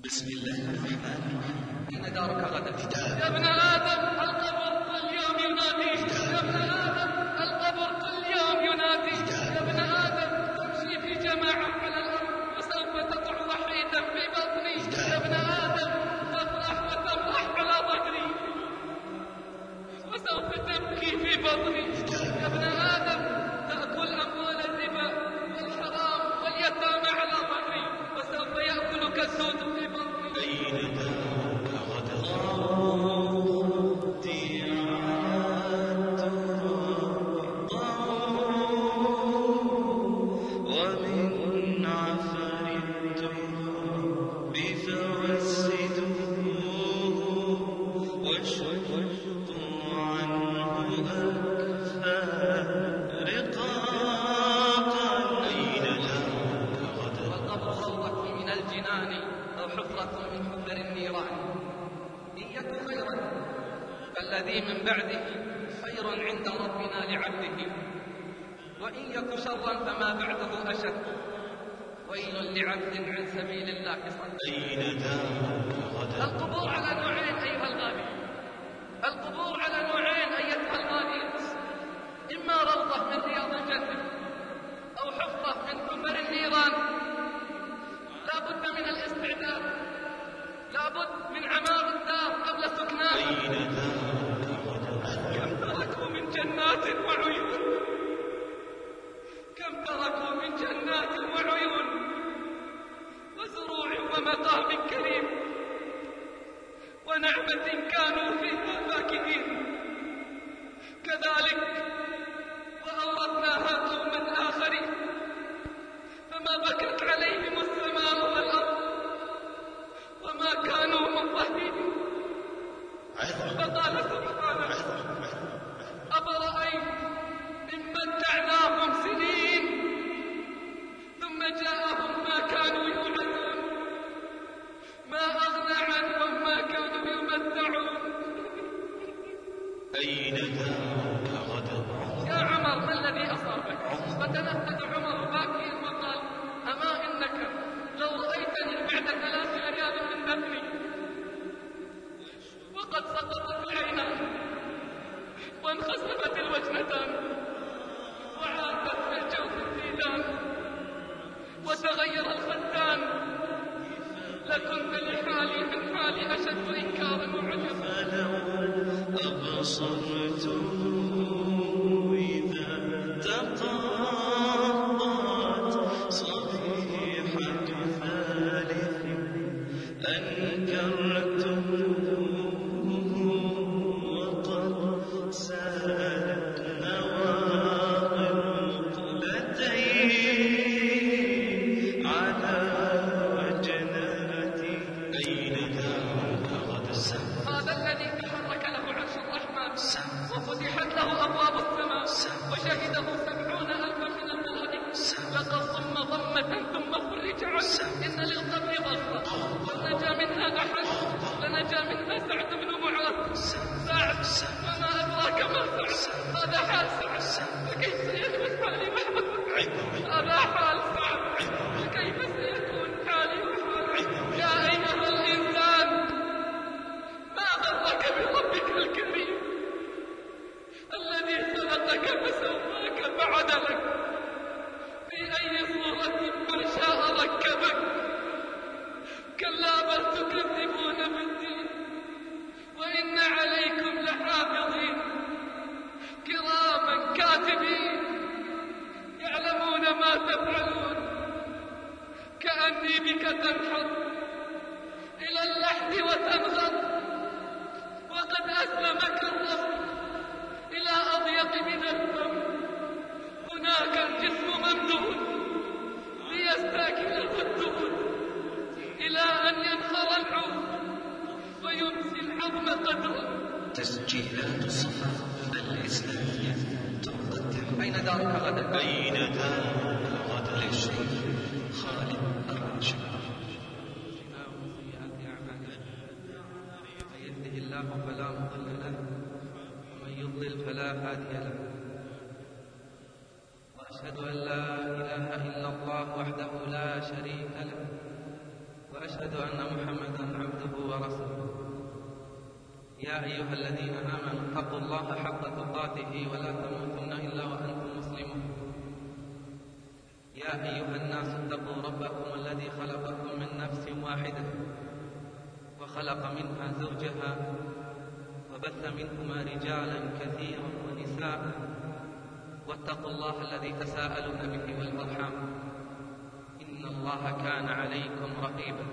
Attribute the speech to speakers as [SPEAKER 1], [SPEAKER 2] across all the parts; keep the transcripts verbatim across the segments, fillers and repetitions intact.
[SPEAKER 1] بسم الله الرحمن الرحيم.
[SPEAKER 2] أين دارك غدا؟
[SPEAKER 3] يا ابن آدم القبر كل يوم يناديك، يا ابن آدم القبر كل يوم يناديك، يا ابن آدم تمشي في جماعة على الأرض وسوف تقع وحيدا في بطني، يا ابن آدم تفرح وتمرح على ظهري وسوف تبكي في بطني، يا ابن آدم تأكل أموال الربا والحرام واليتامى على ظهري وسوف يأكلك السود في بطني.
[SPEAKER 1] أين دارك غدا؟ ومن عفر التراب فوسدوه وشقوا عنه أكفاء رقاقا. أين دارك غدا؟
[SPEAKER 2] والقبر روضة من الجنان أو حفرة من حفر النيران. إن يك خيرا فالذي من بعده خير عند ربنا لعبده، وإن يك شرا فما بعده أشد. ويل لعبد عن سبيل الله صد.
[SPEAKER 1] أين دارك غدا؟
[SPEAKER 3] القبور على نوعين أيها الغالي، القبور على نوعين أيتها الغالية، إما روضة من رياض الجنة أو حفرة من حفر النيران. لا بد من الاستعداد، لا بد من عمار الدار قبل سكناها.
[SPEAKER 1] أين دارك غدا؟
[SPEAKER 3] كم تركوا من جنات وعيون، كم تركوا من جنات وعيون وزروع ومقام كريم ونعمة كانوا فيها فاكهين. كذلك وأورثناها قوما آخرين فما بكت عليهم السماء والأرض وما كانوا منظرين. فقال سبحانه: أفرأيت إن متعناهم سنين ثم جاءهم ما كانوا يوعدون ما أغنى عنهم ما كانوا يمتعون.
[SPEAKER 1] أين دارك غدا؟
[SPEAKER 3] يا عمر ما الذي أصابك؟ فتنهد عمر باكيا وقال: أما إنك لو رأيتني بعد ثلاث أيام من دفني وقد سقطت العينان وانخسفت الوجنتان وعادت في الجوف الديدان وتغير الختان لكنت لحالي من حالي أشد إنكارا وعجبا.
[SPEAKER 1] فلو أبصرت إذا تقاطعت صفيحة ثالث أنكرته وقد سالت نواقل مقلتين على وجناتي. أين دارك غدا؟
[SPEAKER 3] هذا الذي تحرك له عرش الرحمن وفتحت له أبواب السماء وشهده سبعون ألفا من الملائكة. لقد ضم ضمة ثم فرج عنه. إن للقبر ضربة ونجا منها أحد، لنجا منها سعد بن معاذ. سعد وما أدراك ما سعد، هذا حال سعد فكيف سيكون حالي وحالك؟ هذا حال سعد فكيف سيكون حالي وحالك؟ يا أيها الإنسان ما غرك بربك الكريم الذي خلقك فسواك فعدلك في أي صورة ما شاء ركبك. كلا بل تكذبون بالدين وإن عليكم لحافظين كراما كاتبين يعلمون ما تفعلون. كأني بك تنحط إلى اللحد وتنغط وقد أسلمك الرب إلى أضيق من الفم. هناك الجسم ممدود ليستاكله الدود إلى أن ينخر العود ويمسي العظم قدره.
[SPEAKER 1] تسجيلات الصفا الإسلامية تقدم
[SPEAKER 2] أين دارك غدا؟
[SPEAKER 1] أين دارك غدا؟ للشيخ خالد الراشد.
[SPEAKER 2] من يهده الله فلا مضل له ومن يضلل فلا هادي له. وأشهد أن لا إله إلا الله وحده لا شريك له، وأشهد وأشهد أن محمدًا عبده ورسوله. يا أيها الذين آمنوا اتقوا الله حق تقاته ولا تموتن إلا وأنتم مسلمون. يا أيها الناس اتقوا ربكم الذي خلقكم من نفس واحدة وخلق منها زوجها وبث منهما رجالا كثيرا ونساء واتقوا الله الذي تساءلون به والأرحام إن الله كان عليكم رقيبا.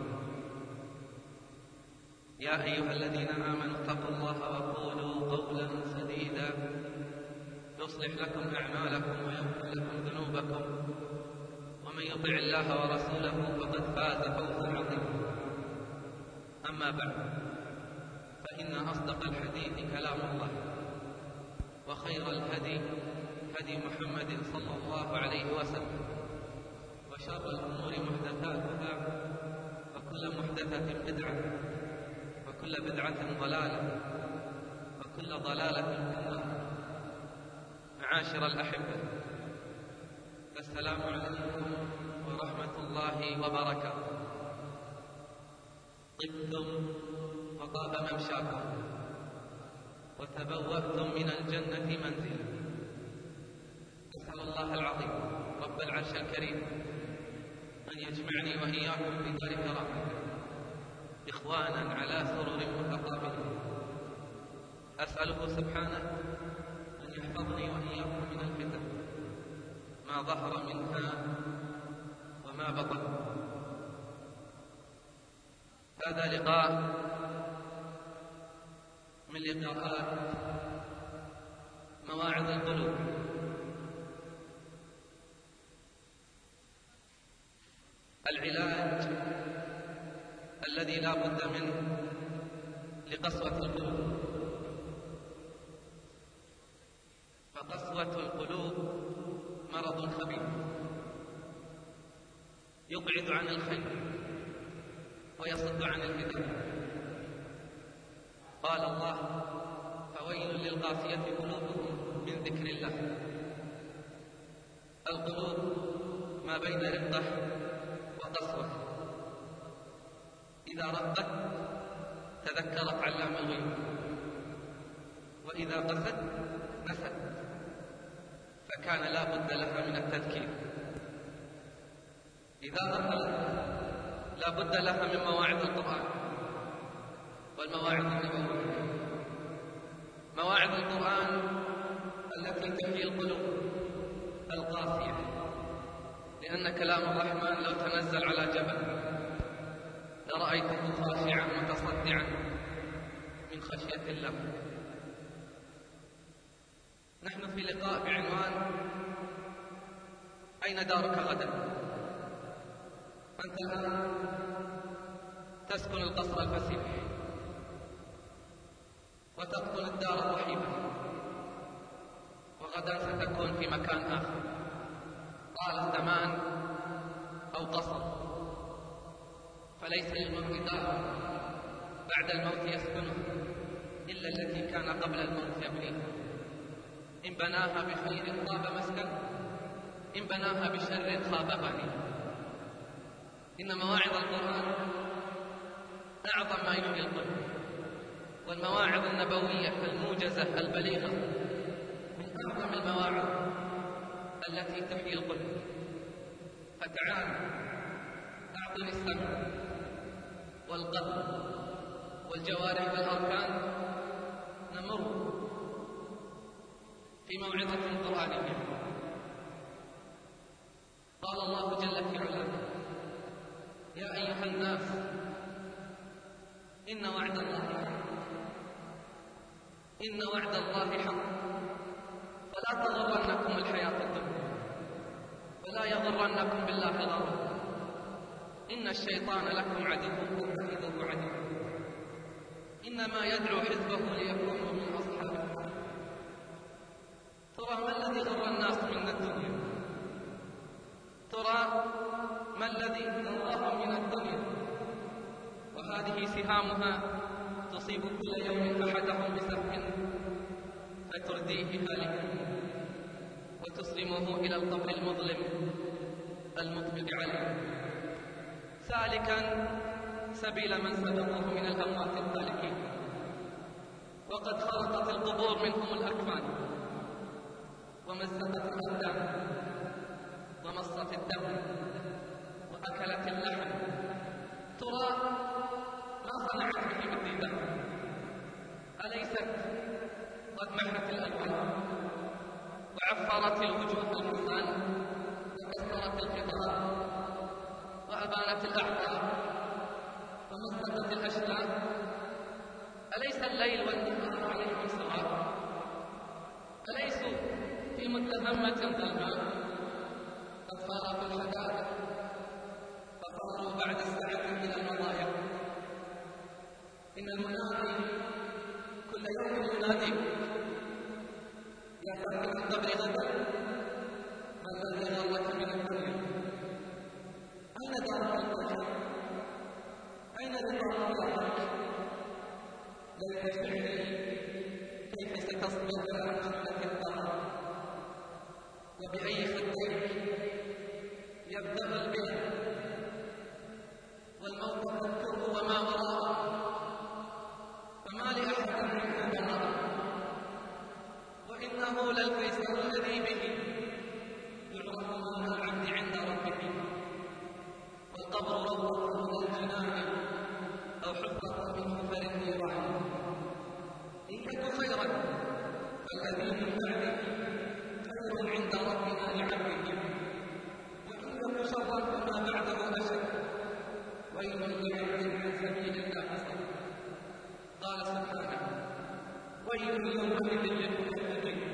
[SPEAKER 2] يا أيها الذين آمنوا اتقوا الله وقولوا قولا سديدا يصلح لكم أعمالكم ويغفر لكم ذنوبكم ومن يطع الله ورسوله فقد فاز فوزا عظيما. أما بعد، فإن أصدق الحديث كلام الله، وخير الهدي هدي محمد صلى الله عليه وسلم، وشر الأمور محدثاتها، وكل محدثة بدعة، وكل بدعة ضلالة، وكل ضلالة في النار. معاشر الأحبة، السلام عليكم ورحمة الله وبركاته. طبتم وطاب ممشاكم وتبوأتم من الجنة منزلا. أسأل الله العظيم رب العرش الكريم أن يجمعني وإياكم في دار كرامته إخوانا على سرر متقابلين. أسأله سبحانه أن يحفظني وإياكم من الفتن ما ظهر منها وما بطن. هذا لقاء من لقاءات مواعظ القلوب. العلاج الذي لا بد منه لقسوة القلوب. فقسوة القلوب مرض خبيث يبعد عن الخير ويصد عن الهداية. قال الله: فويل للقاسية قلوبهم من ذكر الله. القلوب ما بين رقة وقسوة. إذا رقت تذكرت علام الغيوب، وإذا قست نست، فكان لا بد لها من التذكير. إذا رقت لا بد لها من مواعظ القرآن والمواعظ النبوية. مواعظ القرآن التي تحيي القلوب القاسية، لأن كلام الرحمن لو تنزل على جبل لرأيته خاشعا متصدعا من خشية الله. نحن في لقاء بعنوان أين دارك غدا؟ أنت الآن تسكن القصر الفسيح وتدخل الدار الرحيبة، وغدا ستكون في مكان آخر. طال الزمان أو قصر، فليس للمرء دار بعد الموت يسكنه إلا التي كان قبل الموت يبنيها. إن بناها بخير طاب مسكن، إن بناها بشر خاب بنيها. إن مواعظ القرآن أعظم ما يحيي القلب، والمواعظ النبوية الموجزة البليغة من أعظم المواعظ التي تحيي القلب. فتعال أعطني السمع والقلب والجوارح والأركان، نمر في موعظة قرآنية. قال الله جل في علاه: يا أيها الناس إن وعد الله حق، إن وعد الله حق، فلا تغرنكم الحياة الدنيا، ولا يغرنكم بالله غرور، إن الشيطان لكم عدو فاتخذوه عدوا، إنما يدعو حزبه ليكونوا من أصحاب النار. ترى ما الذي غر الناس من الدنيا؟ ترى ما الذي غرهم من الدنيا؟ وهذه سهامها تصيب كل يوم أحدهم بسهم فترديه هالكا وتسلمه إلى القبر المظلم المقبل عليه، سالكا سبيل من سبقه من الأموات الهالكين. وقد خرقت القبور منهم الأكفان، ومزقت الأبدان، ومصت الدم، وأكلت اللحم. ترى ما صنعت به بالديدان؟ أليست قد محت الألوان وعفرت الوجوه الحسان وكسرت الخطاب وأبانت الأعداء ومزقت الأشلاء؟ أليس الليل والنهار عليهم سواء؟ أليسوا في متهمة ظلماء؟ قد فارقوا الحدائق فصاروا بعد الساعة من المضايق. إن المنادي كل يوم يناديك يا صاحب القبر غدا ما الذي غرك من الدنيا؟ أين دارك القدر؟ أين رضا الله؟ ليت شعري كيف ستصبر على محنة الدار، وبأي خديك يبدأ البلاد، والموت تذكره وما وراءه، فما لأحد منه بنار. وإنه للفيصل الذي به يعرف مال العبد عند ربه، والقبر روضة من الجنان أو حفرة من حفر النيران. إن يك خيرا فالذي من بعده خير عند ربنا لعبده، وإن يك شرا فما بعده أشد، ويل لعبد عن سبيل الله صد. قال سبحانه: ويل يومئذ للمكذبين،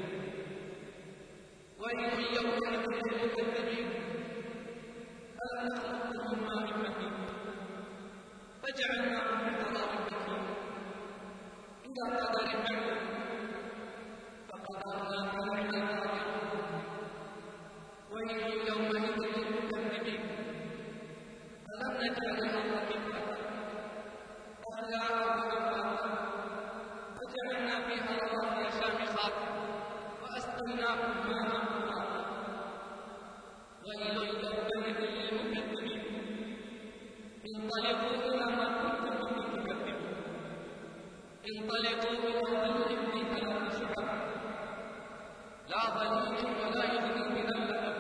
[SPEAKER 2] ويل يومئذ للمكذبين. ألم نخلقكم من ماء مهين فجعلناه في قرار مكين إلى قدر معلوم فقدرنا فنعم القادرون. ويل يومئذ للمكذبين. ألم نجعل الأرض كفاتا أحياء وأمواتا وجعلنا فيها رواسي شامخات وأسقيناكم ماء فراتا. ويل يومئذ للمكذبين. انطلقوا إلى ما كنتم به تكذبون. انطلقوا إلى ظل في ثلاث شعب لا ظليل ولا يغني من اللهب،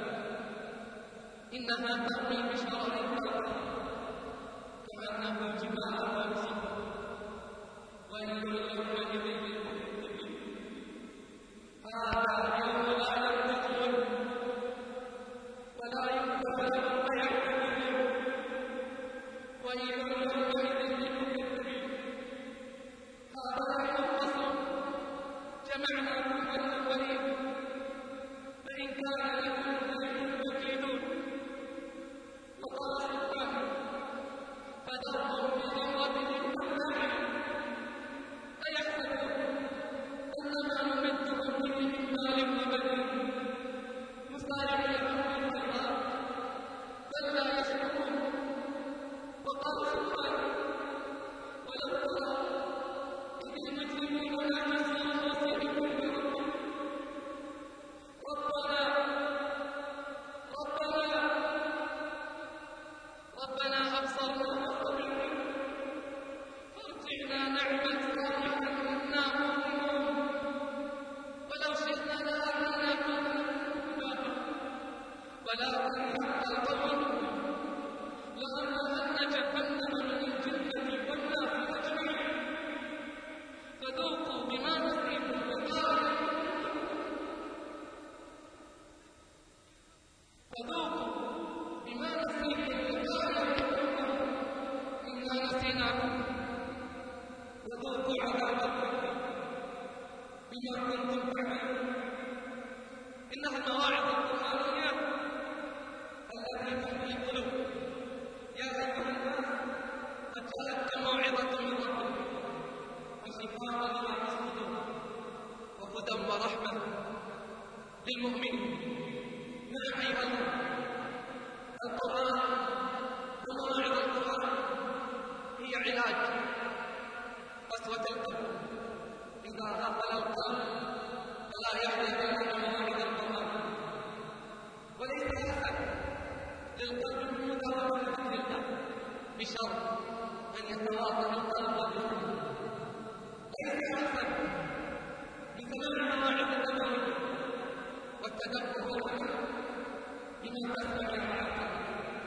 [SPEAKER 2] إنها ترمي بشرر كوكب كأنه جبال صفر. ويل يومئذ للمكذبين. هذا يوم لا ينطقون ولا ينبغي لهم فيعتذرون. ويل يومئذ للمكذبين. هذا يوم الفصل جمعناكم الأولين فإن كان لكم كيد فكيدون. وقال سبحانه: فذرهم في غمرتهم والنعيم أيحسبون أنما نمدهم به من مال وبنين نسارع لهم في الخيرات بل لا يشعرون. وقال سبحانه: ولو ترى إذ المجرمون ناكسوا رؤوسهم بربهم ربنا ربنا ربنا أبصرنا وسمعنا فارجعنا نعمل صالحا إنا مؤمنون. ولو شئنا لآتينا كل نفس ولكن حق القول لأملأن جهنم من الجنة والناس أجمعين. فذوقوا بما نسيتم لقاء فذوقوا بما نسيتم لقاء يومكم إنا نسيناكم وذوقوا عذاب الحريق بما كنتم تعملون. إنها المواعظ القرآنية التي تحيي القلوب. يا أيها الناس قد جاءتكم موعظة من ربكم وشفاء لما في الصدور وهدى ورحمة للمؤمنين. نعم أيها الله، القرآن ومواعظ القرآن هي علاج قسوة القلب. إذا غفل القلب فلا يحدث إلا مواعظ القرآن. وليس أحد للقلب من مداومة ذكر الله بشر أن يتواطأ القلب والجسم، ليس عسى بسماع مواعظ النبوي والتدبر والعمل بما تسمع مع القلب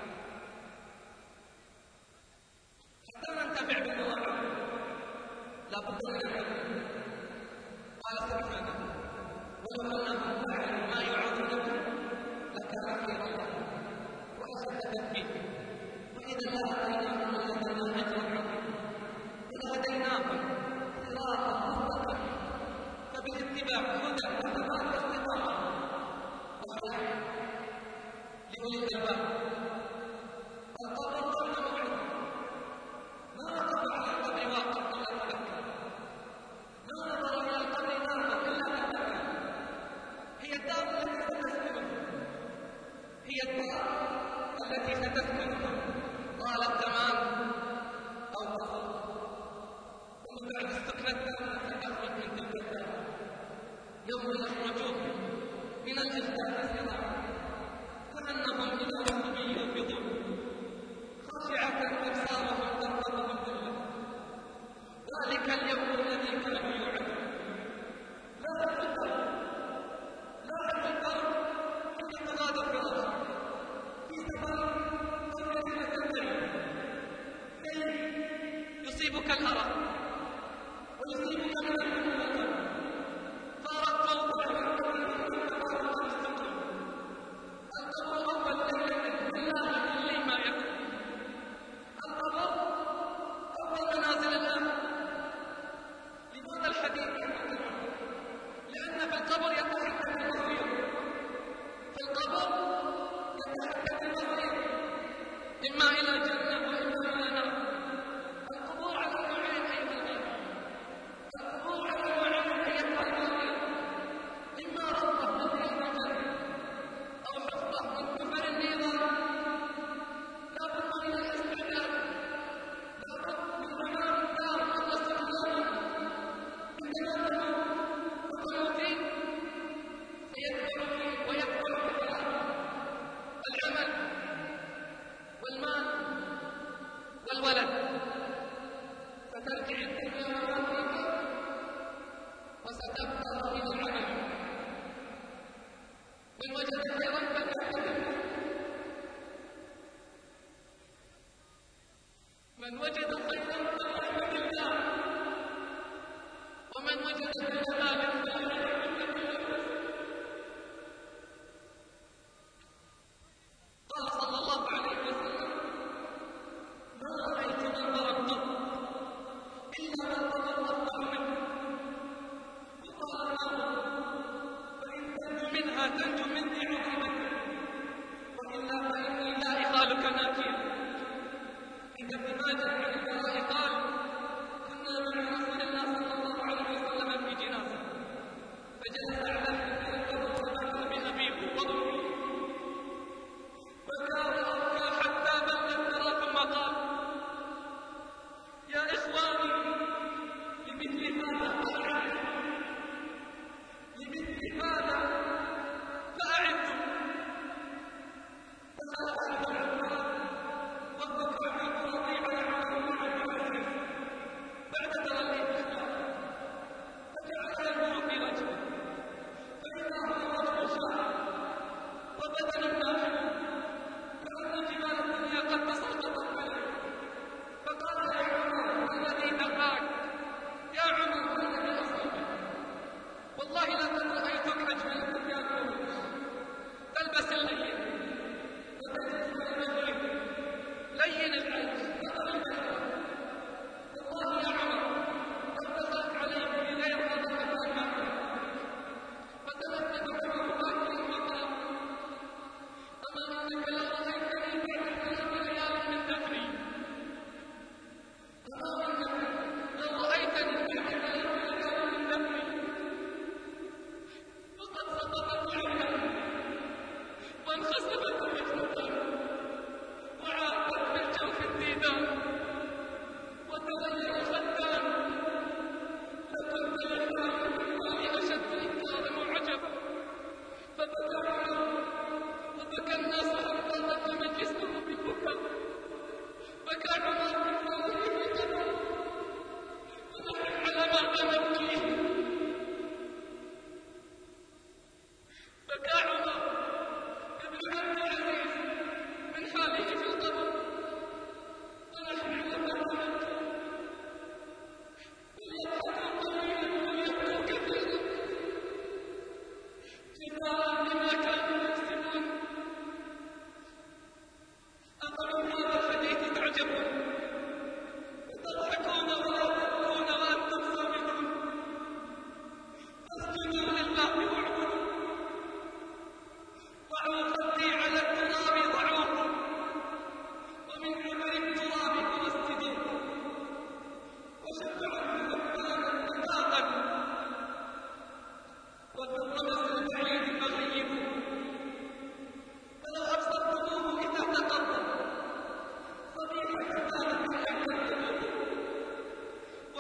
[SPEAKER 2] حتى ننتفع بالمواعظ. لا بد من العلم. قال سبحانه: ولو أنهم فعلوا ما يوعظون به لكان خيرا لهم وأشد تثبيتا وإذا لآتيناهم من لدنا أجرا عظيما ولهديناهم صراطا مستقيما. فبالاتباع هدى وثبات واستقامة وصلاح لأولي الألباب. القبر قبل موعظة، ما وقف على القبر واقف إلا تذكر، ما نظر إلى القبر ناظر إلا تذكر. هي الدار التي ستسكنها، هي الدار التي ستسكنها طال الزمان أو قصر، ثم بعد السكنة التامة ستخرج من تلك الدار يوم يخرجون من الأجداث سراعا كأنهم إلى ركب يوفضون خاشعة أبصارهم ترهقهم ذلة. ذلك اليوم الذي كانوا يوعدون. لا أعرف الدرب، لا أعرف الدرب حين تغادر في الأرض في سفر أو رحلة الليل كي يصيبك الأرق ويصيبك من الهم والغم. فارقوا بعد كثير تفارق السكون. القبر أول ليلة بالله كل ما يكون. القبر أول منازل الآخرة. لماذا الحديث عن القبر؟ لأن في القبر يتحدث المصير. في القبر يتحدث المصير إما إلى جنة وإما إلى نار. القبور على نوعين أيها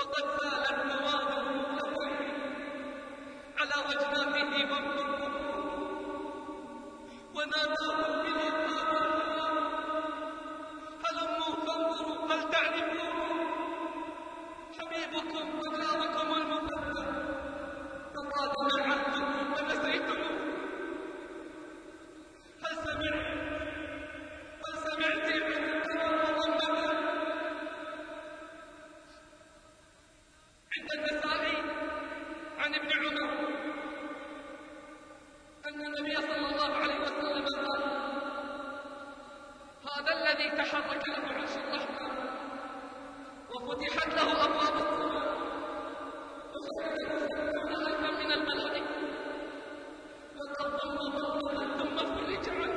[SPEAKER 2] وقد سالت نوابه على أجنابه وانفضوا وناداهم بلقاء هلموا فانظروا هل تعرفون حبيبكم وجاركم المفدى فقالوا عهدكم فنسيتموه هل سمعت هل سمعت من كلام محمد عند النسائي عن ابن عمر أن النبي صلى الله عليه وسلم قال هذا الذي تحرك له عرش الرحمن وفتحت له أبواب السماء وشهده سبعون ألفا من الملائكة وقد ضم ضمة ثم فرج عنه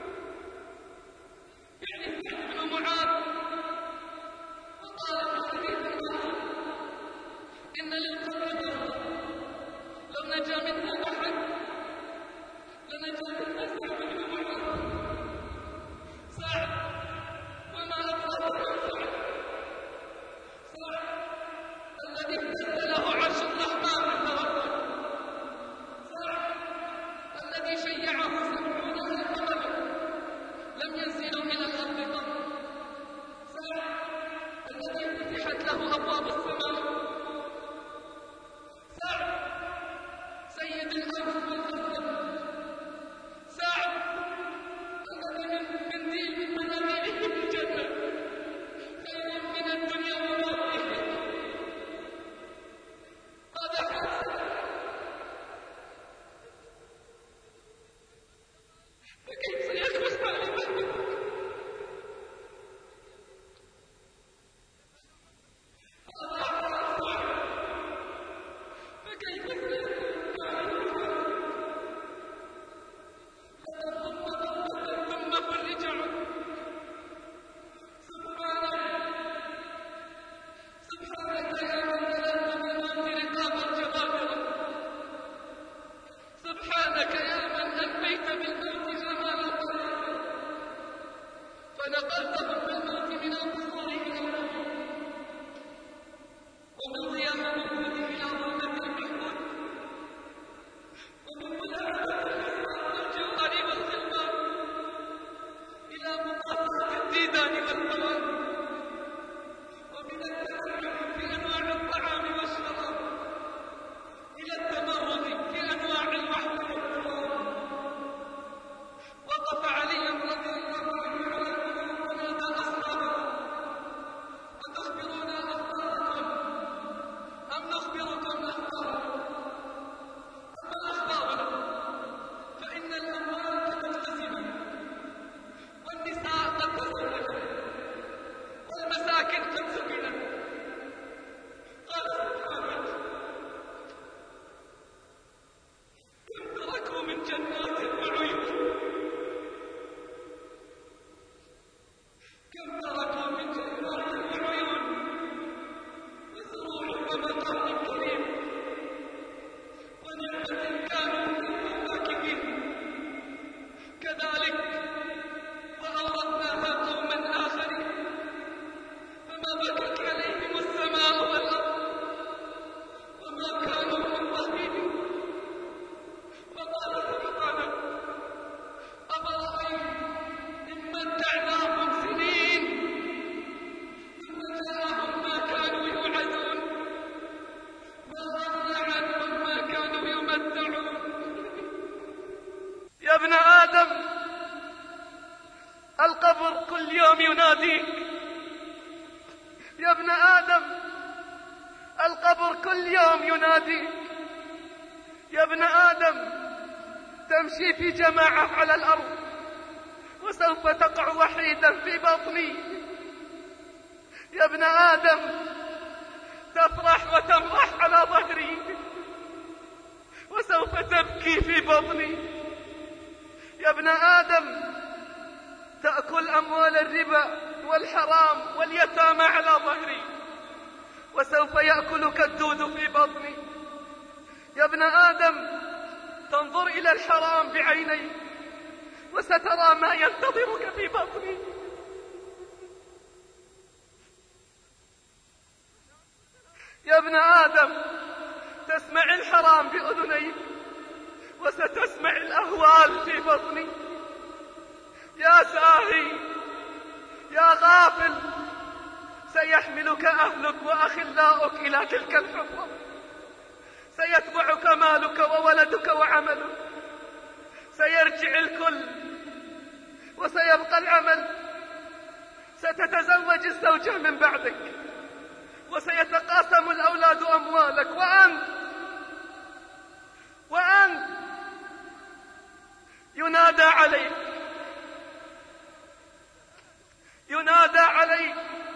[SPEAKER 2] يعني سعد بن معاذ وقال في حديث آخر إن للقبر ضربة لو نجا منها أحد لنجا منها سعد بن معاذ سعد وما أدراك عن سعد سعد الذي امتد له عرش الرحمن تبارك سعد الذي شيعه سبعون ألف ملك لم ينزلوا إلى الأرض قط سعد الذي فتحت له أبواب السماء سعد سيد الأنس والخزرج سعد الذي من منديل من مناديله في الجنة خير من الدنيا وما فيها هذا حسن فكيف سيخلص على محمد هذا حسن فكيف سيخلص على محمد ثم ضمة ثم فرج عنه سبحانك سبحانك يا من ملأت بالموت رقاب الجبابرة سبحانك يا من أنفيت بالموت جمال القيامة فنقلتهم بالموت من القصور إلى النور ومن ضياء الوجود إلى ظلمة المحمود ومن ملاحظة الأسماء والجوهر والخلقان إلى مقاطعة الديدان والهوان ومن التنعم في أنواع الطعام والشراب إلى التمرد في أنواع الوحد والقرآن وقف علي رضي الله عنه على المنام ونادى أصحابه أتخبرون أخباركم أم نخبركم أخبارنا أما أخبارنا فإن الأموال قد اقتسمت والنساء قد تزوجت والمساكن قد سكنت قال سبحانك كم تركوا من جنات وعيون كم تركوا من جنات وعيون وزروع ومقام كريم ونعمة كانوا فيها فاكهين كذلك وأورثناها قوما آخرين فما بكت عليهم السماء والأرض وما كانوا منظرين وقال سبحانه أفرأيت إن متعناهم سنين ثم جاءهم ما كانوا يوعدون ما أغنى عنهم ما كانوا يمتعون
[SPEAKER 4] يا ابن آدم القبر كل يوم يناديك يا ابن آدم القبر كل يوم يناديك يا ابن آدم تمشي في جماعة على الأرض وسوف تقع وحيدا في بطني يا ابن آدم تفرح وتمرح على ظهري وسوف تبكي في بطني يا ابن آدم تأكل أموال الربا والحرام واليتامى على ظهري وسوف يأكلك الدود في بطني يا ابن آدم تنظر إلى الحرام بعينيك وسترى ما ينتظرك في بطني يا ابن آدم تسمع الحرام بأذنيك وستسمع الأهوال في بطني. يا ساهي يا غافل، سيحملك أهلك وأخلاؤك إلى تلك الحفرة، سيتبعك مالك وولدك وعملك، سيرجع الكل وسيبقى العمل، ستتزوج الزوجة من بعدك وسيتقاسم الأولاد أموالك، وأنت وأنت ينادى عليك ينادى عليك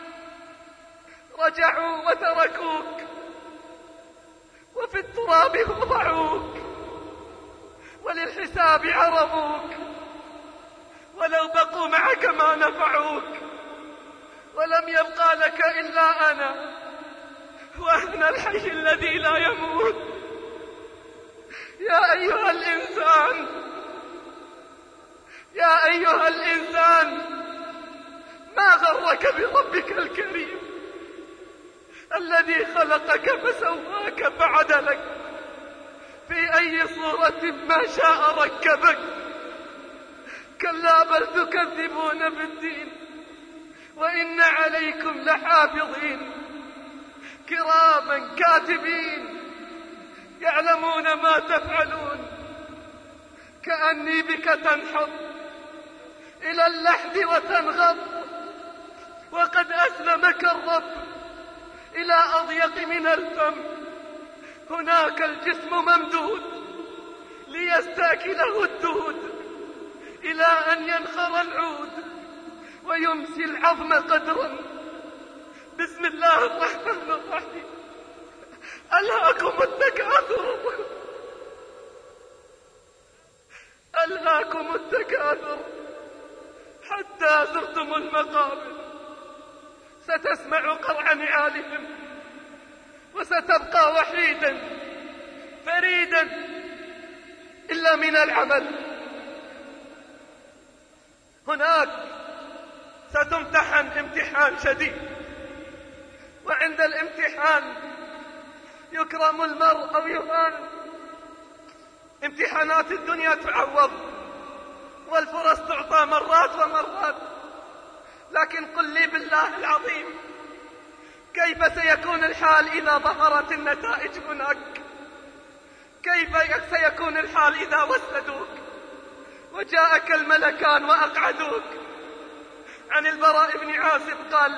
[SPEAKER 4] رجعوا وتركوك وفي التراب وضعوك وللحساب عرضوك، ولو بقوا معك ما نفعوك، ولم يبقى لك إلا أنا، وأنا الحي الذي لا يموت. يا أيها الإنسان يا أيها الإنسان ما غرك بربك الكريم الذي خلقك فسواك فعدلك، في أي صورة ما شاء ركبك. كلا بل تكذبون بالدين وإن عليكم لحافظين كراما كاتبين يعلمون ما تفعلون. كأني بك تنحط إلى اللحد وتنغض، وقد أسلمك الرب إلى أضيق من الفم. هناك الجسم ممدود ليستاكله الدود، إلى أن ينخر العود ويمسي العظم قدرا. بسم الله الرحمن الرحيم. ألهاكم التكاثر ألهاكم التكاثر حتى زرتم المقابر. ستسمع قرع نعالهم وستبقى وحيدا فريدا إلا من العمل. هناك ستمتحن امتحان شديد، وعند الامتحان يكرم المرء أو يهان. امتحانات الدنيا تعوض والفرص تعطى مرات ومرات، لكن قل لي بالله العظيم كيف سيكون الحال إذا ظهرت النتائج هناك؟ كيف سيكون الحال إذا وسدوك وجاءك الملكان وأقعدوك؟ عن البراء بن عازب قال: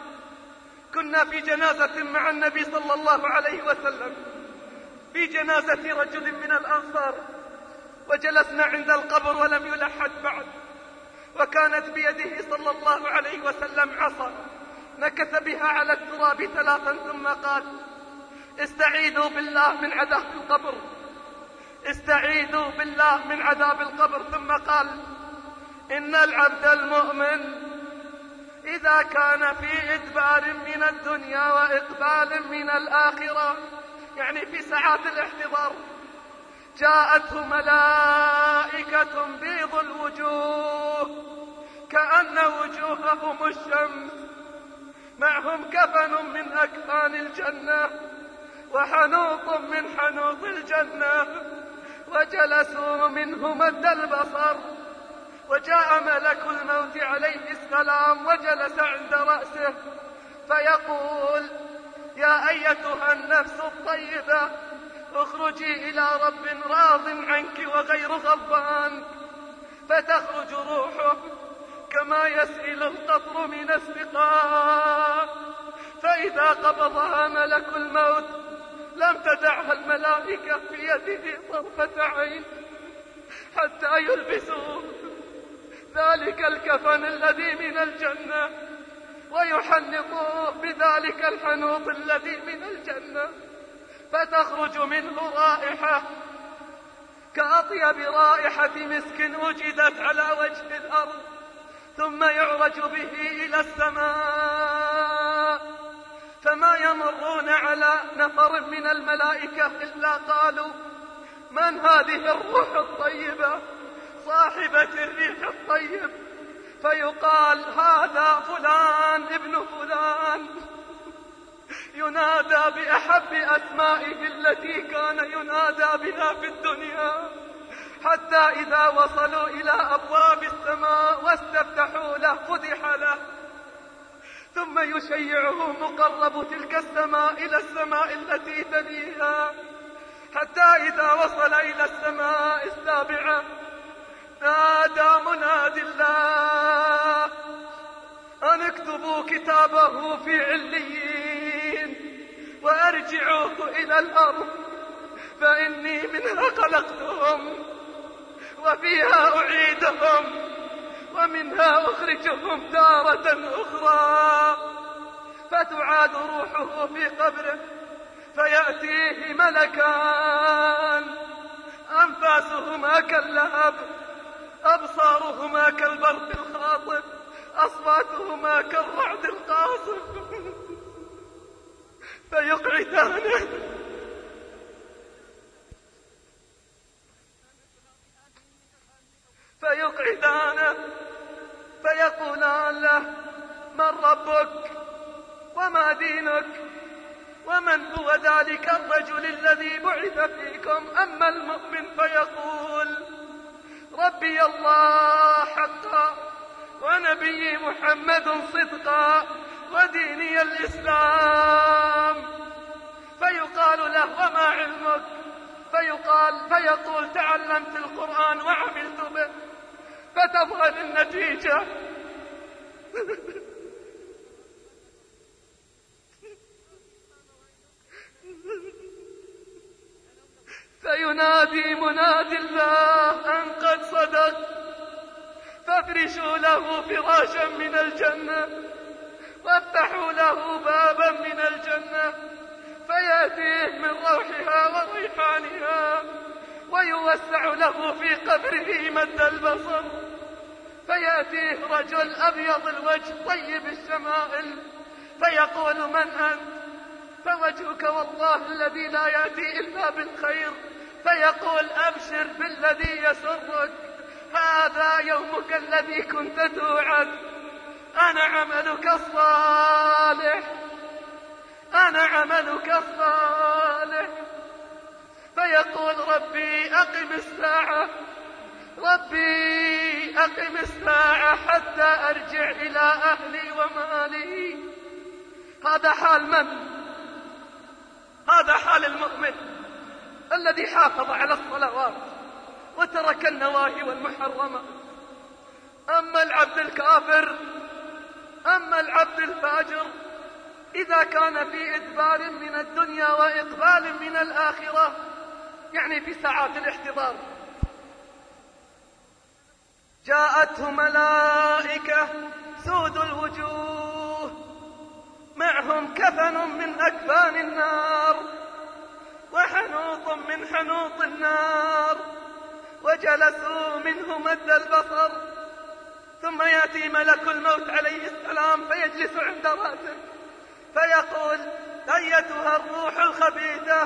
[SPEAKER 4] كنا في جنازة مع النبي صلى الله عليه وسلم، في جنازة رجل من الأنصار، وجلسنا عند القبر ولم يلحد بعد، وكانت بيده صلى الله عليه وسلم عصا نكث بها على التراب ثلاثا ثم قال: استعيذوا بالله من عذاب القبر، استعيذوا بالله من عذاب القبر. ثم قال: إن العبد المؤمن إذا كان في إدبار من الدنيا وإقبال من الآخرة، يعني في ساعات الاحتضار، جاءته ملائكة بيض الوجوه كأن وجوههم الشمس، معهم كفن من أكفان الجنة وحنوط من حنوط الجنة، وجلسوا منه مد البصر، وجاء ملك الموت عليه السلام وجلس عند رأسه فيقول: يا أيتها النفس الطيبة اخرجي إلى رب راض عنك وغير غضبان، فتخرج روحه كما يسيل القطر من السقاء، فإذا قبضها ملك الموت لم تدعها الملائكة في يده طرفة عين حتى يلبسوه ذلك الكفن الذي من الجنة ويحنطوه بذلك الحنوط الذي من الجنة، فتخرج منه رائحة كأطيب رائحة مسك وجدت على وجه الأرض، ثم يعرج به إلى السماء، فما يمرون على نفر من الملائكة إلا قالوا: من هذه الروح الطيبة صاحبة الريح الطيب؟ فيقال: هذا فلان ابن فلان، ينادى بأحب أسمائه التي كان ينادى بها في الدنيا، حتى إذا وصلوا إلى أبواب السماء واستفتحوا له فتح له، ثم يشيعه مقرب تلك السماء إلى السماء التي تليها، حتى إذا وصل إلى السماء السابعة نادى مناد الله أن اكتبوا كتابه في عليين وأرجعوه إلى الأرض، فإني منها خلقتهم وفيها أعيدهم ومنها أخرجهم تارة أخرى. فتعاد روحه في قبره فيأتيه ملكان أنفاسهما كاللهب، أبصارهما كالبرق الخاطف، أصواتهما كالرعد القاصف، فيقعدانه فيقعدانه فيقولان له: من ربك وما دينك ومن هو ذلك الرجل الذي بعث فيكم؟ أما المؤمن فيقول: ربي الله حقا ونبي محمد صدقا وديني الإسلام. فيقال له: وما علمك؟ فيقال فيقول: تعلمت القرآن وعملت به. فتظهر النتيجة فينادي منادي الله أن قد صدق، فافرشوا له فراشا من الجنة وافتحوا له بابا من الجنة، فيأتيه من روحها وريحانها، ويوسع له في قبره مد البصر، فيأتيه رجل أبيض الوجه طيب الشمائل فيقول: من أنت؟ فوجهك والله الذي لا يأتي إلا بالخير. فيقول: أبشر بالذي يسرك، هذا يومك الذي كنت توعد، أنا عملك الصالح، أنا عملك الصالح. فيقول: ربي أقم الساعة، ربي أقم الساعة حتى أرجع إلى أهلي ومالي. هذا حال من؟ هذا حال المؤمن الذي حافظ على الصلوات وترك النواهي والمحرمات. أما العبد الكافر، أما العبد الفاجر، إذا كان في إدبار من الدنيا وإقبال من الآخرة، يعني في ساعات الاحتضار، جاءته ملائكة سود الوجوه معهم كفن من أكفان النار وحنوط من حنوط النار، وجلسوا منه مد البصر، ثم يأتي ملك الموت عليه السلام فيجلس عند رأسه فيقول: أيتها الروح الخبيثة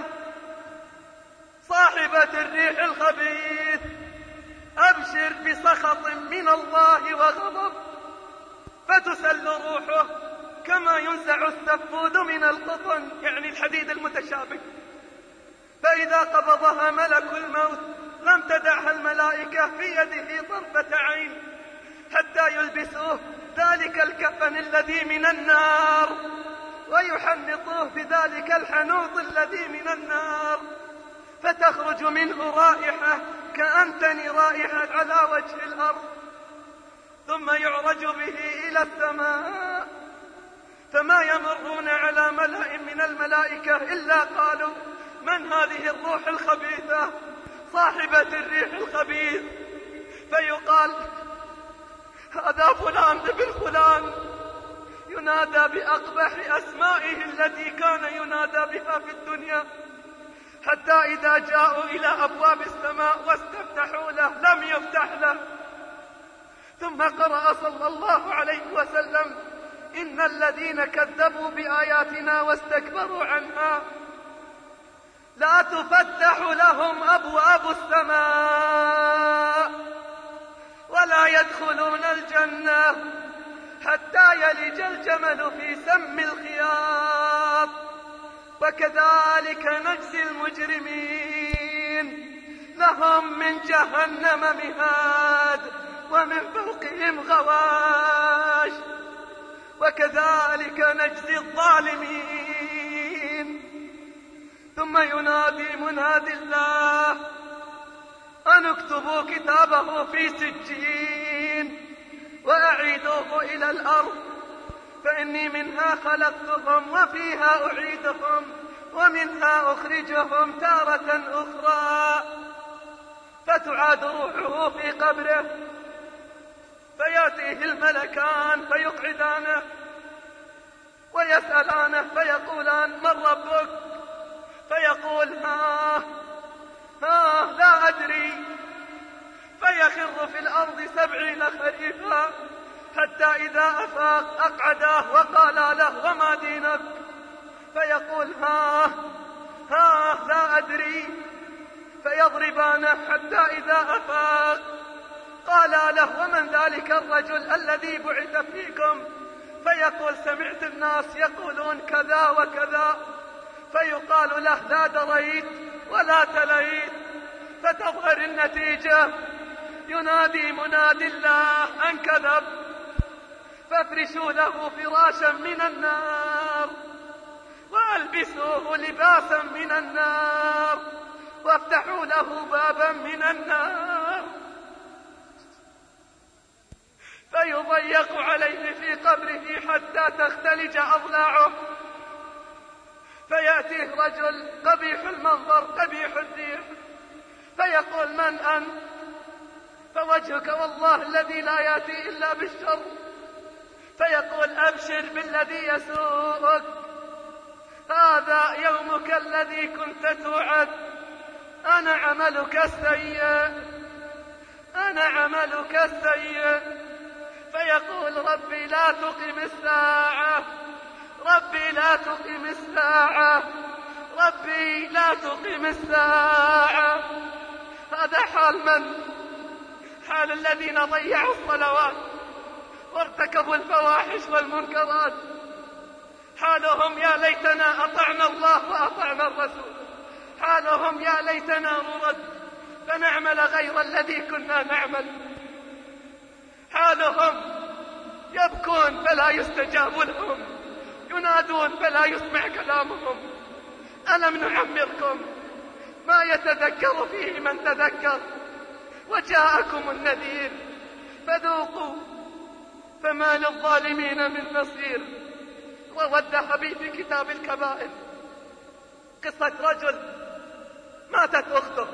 [SPEAKER 4] صاحبة الريح الخبيث، أبشر بسخط من الله وغضب. فتسل روحه كما ينزع السفود من القطن، يعني الحديد المتشابك. فإذا قبضها ملك الموت لم تدعها الملائكة في يده طرفة عين حتى يلبسوه ذلك الكفن الذي من النار ويحنطوه بذلك الحنوط الذي من النار، فتخرج منه رائحة كأنتن رائحة على وجه الأرض، ثم يعرج به إلى السماء، فما يمرون على ملأ من الملائكة إلا قالوا: من هذه الروح الخبيثة صاحبة الريح الخبيث؟ فيقال: هذا فلان ابن فلان، ينادى بأقبح أسمائه التي كان ينادى بها في الدنيا، حتى إذا جاءوا إلى أبواب السماء واستفتحوا له لم يفتح له. ثم قرأ صلى الله عليه وسلم: إن الذين كذبوا بآياتنا واستكبروا عنها لا تفتح لهم أبواب السماء ولا يدخلون الجنة حتى يلج الجمل في سم الخياط. وكذلك نجزي المجرمين، لهم من جهنم مهاد ومن فوقهم غواش، وكذلك نجزي الظالمين. ثم ينادي منادي الله أن اكتبوا كتابه في سجين وأعيدوه إلى الأرض، فإني منها خلقتهم وفيها أعيدهم ومنها أخرجهم تارة أخرى. فتعاد روحه في قبره، فيأتيه الملكان فيقعدانه ويسألانه فيقولان من ربك؟ فيقول ها ها لا أدري، فيخر في الأرض سبعين خريفا، حتى إذا أفاق أقعداه وقال له وما دينك؟ فيقول ها ها لا أدري، فيضربانه حتى إذا أفاق قال له ومن ذلك الرجل الذي بعث فيكم؟ فيقول سمعت الناس يقولون كذا وكذا، فيقال له لا دريت ولا تليت. فتظهر النتيجة، ينادي منادي الله أن كذب، فافرشوا له فراشا من النار وألبسوه لباسا من النار وافتحوا له بابا من النار، فيضيق عليه في قبره حتى تختلج أضلاعه. فيأتيه رجل قبيح المنظر قبيح الريح، فيقول من أنت؟ فوجهك والله الذي لا يأتي إلا بالشر. فيقول أبشر بالذي يسوءك، هذا يومك الذي كنت توعد، أنا عملك السيء، أنا عملك السيء. فيقول ربي لا تقم الساعة، ربي لا تقم الساعة، ربي لا تقم الساعة. هذا حال من؟ حال الذين ضيعوا الصلوات وارتكبوا الفواحش والمنكرات. حالهم يا ليتنا أطعنا الله وأطعنا الرسول، حالهم يا ليتنا نرد فنعمل غير الذي كنا نعمل. حالهم يبكون فلا يستجاب لهم، ينادون فلا يسمع كلامهم. ألم نعمركم ما يتذكر فيه من تذكر وجاءكم النذير فذوقوا فما للظالمين من نصير. روى الذهبي في كتاب الكبائر قصة رجل ماتت أخته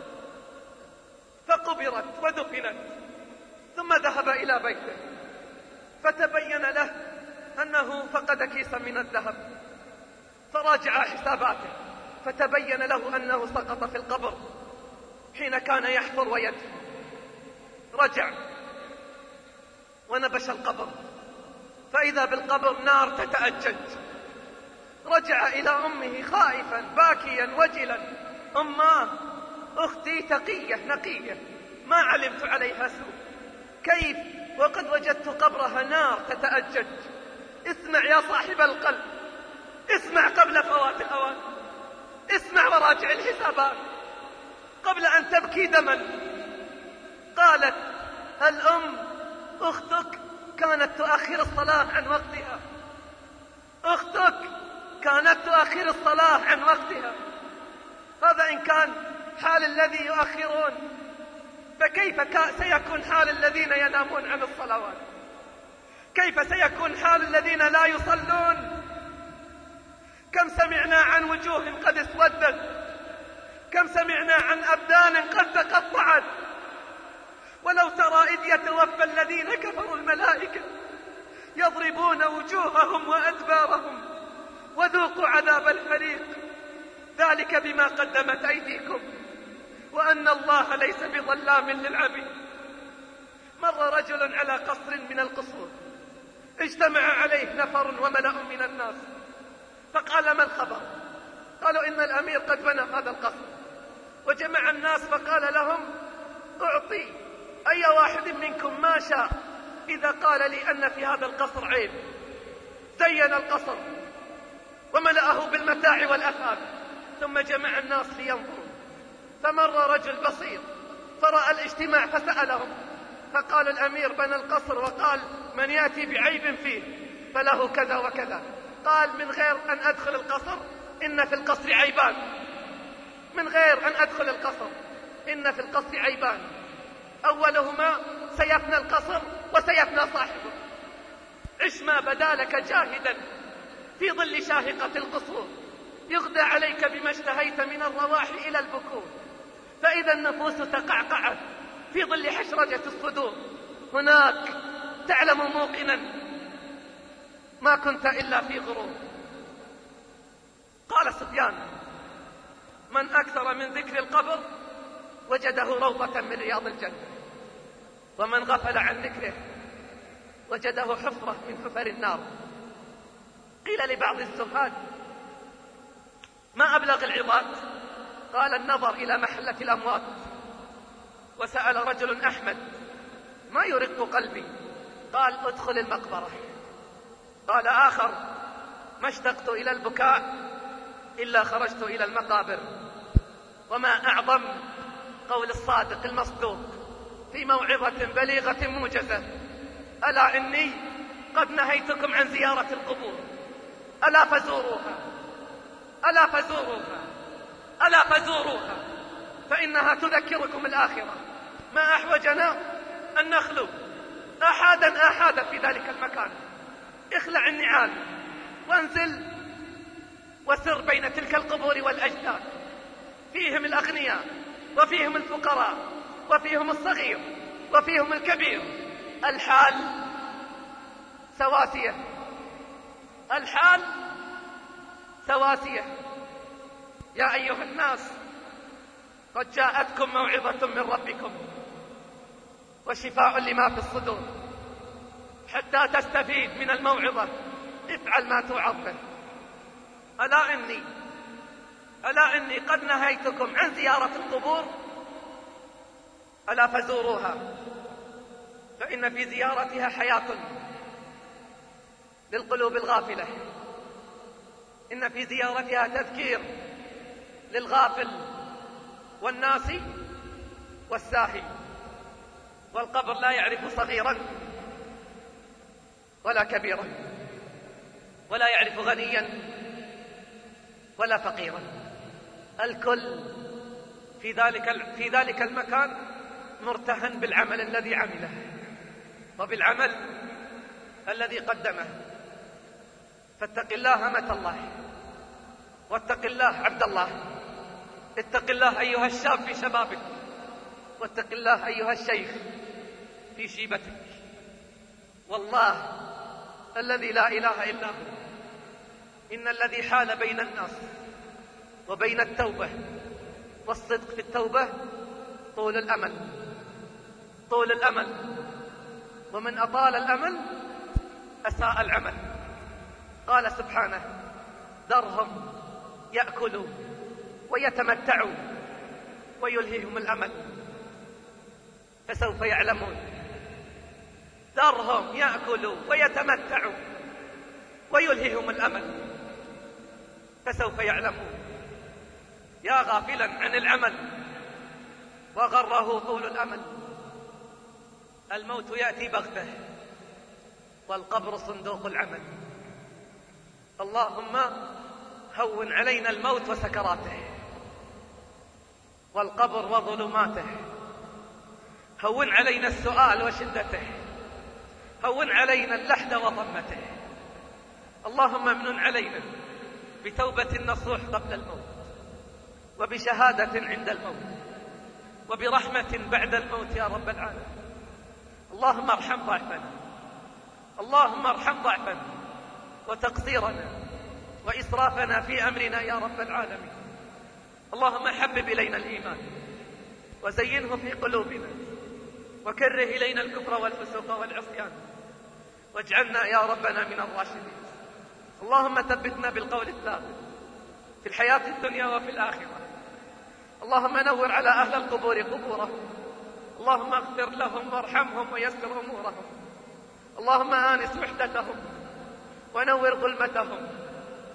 [SPEAKER 4] فقبرت ودفنت، ثم ذهب إلى بيته فتبين له أنه فقد كيسا من الذهب، فراجع حساباته فتبين له أنه سقط في القبر حين كان يحفر ويدفن. رجع ونبش القبر فإذا بالقبر نار تتأجج. رجع إلى أمه خائفا باكيا وجلا، أماه أختي تقية نقية ما علمت عليها سوء، كيف وقد وجدت قبرها نار تتأجج؟ اسمع يا صاحب القلب، اسمع قبل فوات الأوان، اسمع وراجع الحسابات قبل أن تبكي دما. قالت الأم أختك كانت تؤخر الصلاة عن وقتها، أختك كانت تؤخر الصلاة عن وقتها. هذا إن كان حال الذي يؤخرون، فكيف سيكون حال الذين ينامون عن الصلوات؟ كيف سيكون حال الذين لا يصلون؟ كم سمعنا عن وجوه قد اسودت، كم سمعنا عن أبدان قد تقطعت. ولو ترى إذ يتوفى الذين كفروا الملائكة يضربون وجوههم وأدبارهم وذوقوا عذاب الحريق، ذلك بما قدمت أيديكم وأن الله ليس بظلام للعبيد. مر رجل على قصر من القصور اجتمع عليه نفر وملأ من الناس، فقال ما الخبر؟ قالوا إن الأمير قد بنى هذا القصر. وجمع الناس فقال لهم أعطي أي واحد منكم ما شاء إذا قال لي أن في هذا القصر عيب. زين القصر وملأه بالمتاع والأثاث، ثم جمع الناس لينظروا. فمر رجل بصير فرأى الاجتماع فسألهم، فقال الأمير بنى القصر وقال من يأتي بعيب فيه فله كذا وكذا. قال من غير أن أدخل القصر إن في القصر عيبان، من غير أن أدخل القصر إن في القصر عيبان، أولهما سيفنى القصر وسيفنى صاحبه. عش ما بدا لك جاهدا في ظل شاهقة القصور، يغدى عليك بما اشتهيت من الرواح إلى البكور. فإذا النفوس تقعقعت في ظل حشرجة الصدور، هناك تعلم موقنا ما كنت إلا في غرور. قال سفيان من أكثر من ذكر القبر وجده روضة من رياض الجنة، ومن غفل عن ذكره وجده حفرة من حفر النار. قيل لبعض الزهاد ما أبلغ العظات؟ قال النظر إلى محلة الأموات. وسأل رجل أحمد ما يرق قلبي؟ قال ادخل المقبرة. قال آخر ما اشتقت إلى البكاء إلا خرجت إلى المقابر. وما أعظم قول الصادق المصدوق في موعظة بليغة موجزة: ألا إني قد نهيتكم عن زيارة القبور، ألا فزوروها، ألا فزوروها، ألا فزوروها، فإنها تذكركم الآخرة. ما أحوجنا أن نخلو أحدا أحدا في ذلك المكان. اخلع النعال وانزل وسر بين تلك القبور والأجداد، فيهم الأغنياء وفيهم الفقراء وفيهم الصغير وفيهم الكبير. الحال سواسية، الحال سواسية. يا أيها الناس قد جاءتكم موعظة من ربكم وشفاء لما في الصدور. حتى تستفيد من الموعظة افعل ما توعظ به. ألا إني ألا إني قد نهيتكم عن زيارة القبور، ألا فزوروها، فإن في زيارتها حياة للقلوب الغافلة، إن في زيارتها تذكير للغافل والناسي والساهي. والقبر لا يعرف صغيرا ولا كبيرا، ولا يعرف غنيا ولا فقيرا. الكل في ذلك في ذلك المكان مرتهن بالعمل الذي عمله وبالعمل الذي قدمه. فاتق الله أمة الله، واتق الله عبد الله، اتق الله أيها الشاب في شبابك، واتق الله أيها الشيخ في شيبتك. والله الذي لا إله إلا هو إن الذي حال بين الناس وبين التوبة والصدق في التوبة طول الأمل، طول الأمل. ومن أطال الأمل أساء العمل. قال سبحانه: ذرهم يأكلوا ويتمتعوا ويلهيهم الأمل فسوف يعلمون. ذرهم يأكلوا ويتمتعوا ويلهيهم الأمل فسوف يعلمون. يا غافلا عن العمل وغره طول الأمل. الموت يأتي بغته والقبر صندوق العمل. اللهم هون علينا الموت وسكراته والقبر وظلماته. هون علينا السؤال وشدته، هون علينا اللحد وضمته. اللهم امنن علينا بتوبة نصوح قبل الموت، وبشهادة عند الموت، وبرحمة بعد الموت يا رب العالمين. اللهم ارحم ضعفنا، اللهم ارحم ضعفنا وتقصيرنا وإسرافنا في أمرنا يا رب العالمين. اللهم حبب إلينا الإيمان وزينه في قلوبنا، وكره إلينا الكفر والفسوق والعصيان، واجعلنا يا ربنا من الراشدين. اللهم ثبتنا بالقول الثابت في الحياة الدنيا وفي الآخرة. اللهم نور على أهل القبور قبورهم، اللهم اغفر لهم وارحمهم ويسر أمورهم. اللهم آنس وحدتهم ونور ظلمتهم.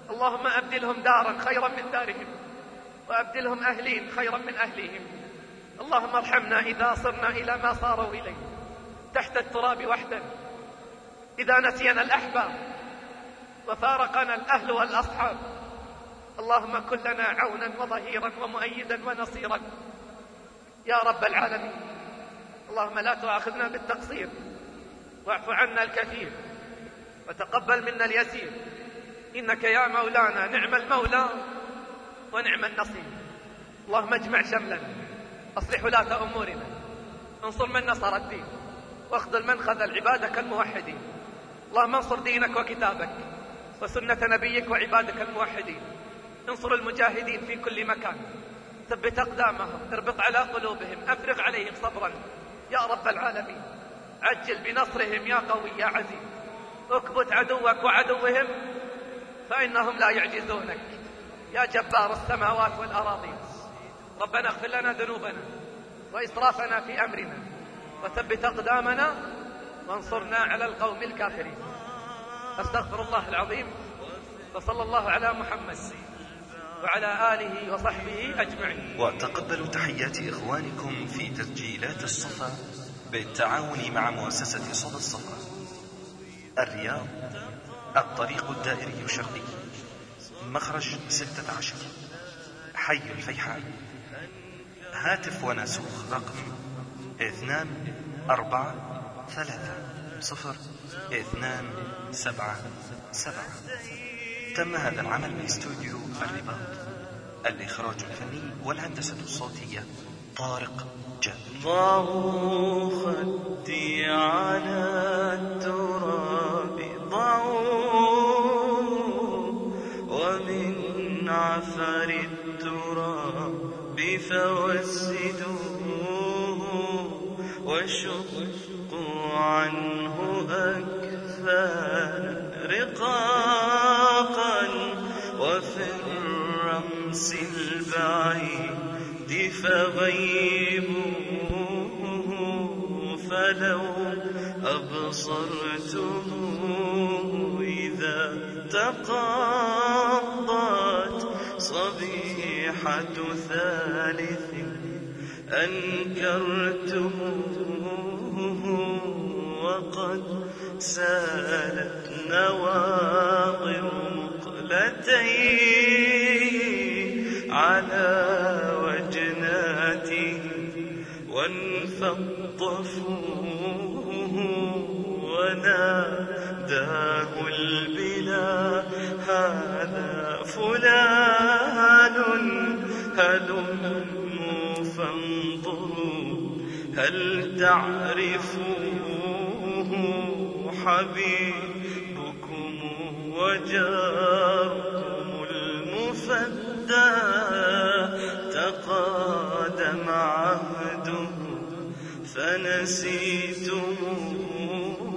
[SPEAKER 4] اللهم أبدلهم دارا خيرا من دارهم، وأبدلهم أهلين خيرا من أهلهم. اللهم ارحمنا إذا صرنا إلى ما صاروا إليه تحت التراب وحدا، إذا نسينا الأحباب وفارقنا الأهل والأصحاب. اللهم كن لنا عونا وظهيرا ومؤيدا ونصيرا يا رب العالمين. اللهم لا تؤاخذنا بالتقصير، واعف عنا الكثير، وتقبل منا اليسير، إنك يا مولانا نعم المولى ونعم النصير. اللهم اجمع شملنا، أصلح ولاة أمورنا، انصر من نصر الدين، واخذل من خذل عبادك الموحدين. اللهم انصر دينك وكتابك وسنة نبيك وعبادك الموحدين. انصر المجاهدين في كل مكان، ثبت أقدامهم، اربط على قلوبهم، أفرغ عليهم صبرا يا رب العالمين. عجل بنصرهم يا قوي يا عزيز. اكبت عدوك وعدوهم فإنهم لا يعجزونك يا جبار السماوات والأراضين. ربنا اغفر لنا ذنوبنا وإسرافنا في أمرنا، وثبت أقدامنا، وانصرنا على القوم الكافرين. أستغفر الله العظيم، وصلى الله على محمد وعلى آله وصحبه أجمعين.
[SPEAKER 1] وتقبلوا تحيات إخوانكم في تسجيلات الصفا بالتعاون مع مؤسسة صدى الصفا. الرياض، الطريق الدائري الشرقي، مخرج ستة عشر، حي الفيحاء. هاتف وناسوخ رقم اثنان أربعة ثلاثة صفر اثنان سبعة سبعة. تم هذا العمل باستوديو الرباط. الإخراج الفني والهندسة الصوتية طارق جابر.
[SPEAKER 5] ضعوا خدي على التراب، ضعوا ومن عفر التراب فوسدوه، وشقوا عنه أكفانا رقاقا، وفي الرمس البعيد فغيبوه. فلو أبصرتموه إذا تقضت صبيحة ثالث أنكرتموه، وقد سالت نواظر مقلتيه على وجناته، وانفض فوه وناداه البلا هذا فلان، هلموا فانظروا هل تعرفوه، حبيبكم وجاركم المفدى تقادم عهده فنسيتموه.